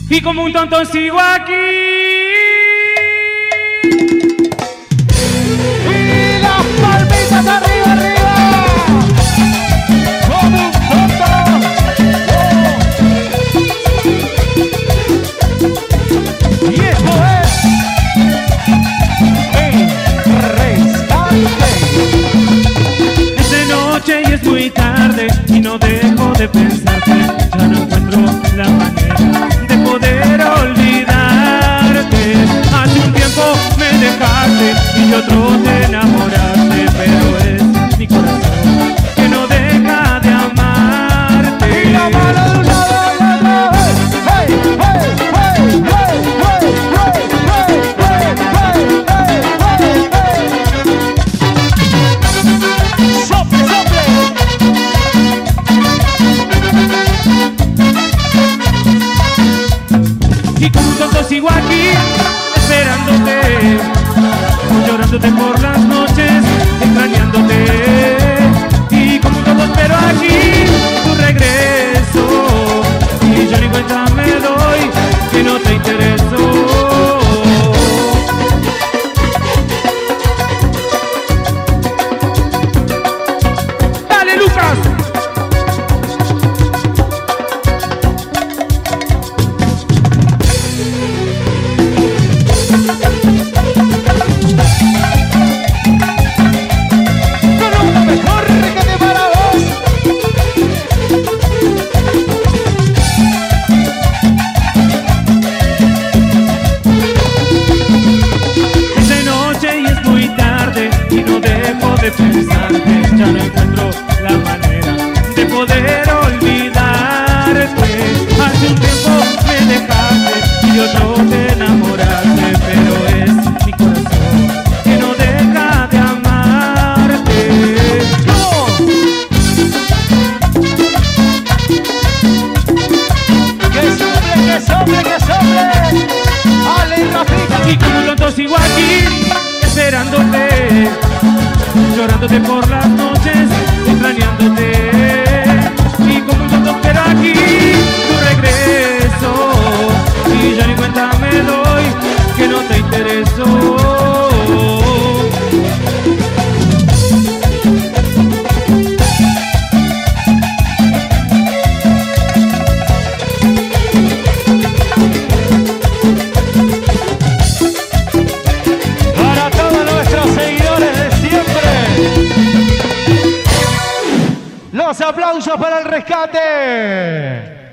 Y como un tonto sigo aquí. Y las palmitas arriba, arriba. Como un tonto. Y esto es el rescate. Es de noche y es muy tarde y no dejo de pensarte. Ya no encuentro la manera de poder olvidarte. Hace un tiempo me dejaste y otro te enamoraste, pero es mi corazón que no deja de amarte. Y la mano de un lado al otro. Hey, hey, hey, hey, hey, hey, hey, hey, hey. Sople, sople. Y como un tonto sigo aquí, esperándote, llorándote por las noches, extrañándote. Y como un tonto espero aquí tu regreso, y yo ni cuenta me doy que no te intereso. ¡Dale, Lucas! Con lo mejor que te para vos. Es de noche y es muy tarde y no dejo de pensarte. Ya no encuentro la manera de poder olvidarte. Hace un tiempo me dejaste y otro te enamoraste, pero es mi corazón que no deja de amarte. Que sople, que sople, que sople. Ale y Rafita. Y como un tonto sigo aquí, esperándote, llorándote por las noches, extrañándote. Y como un tonto espero aquí tu regreso, y ya ni cuenta me doy que no te intereso. Para todos nuestros seguidores de siempre. Los aplausos para el rescate.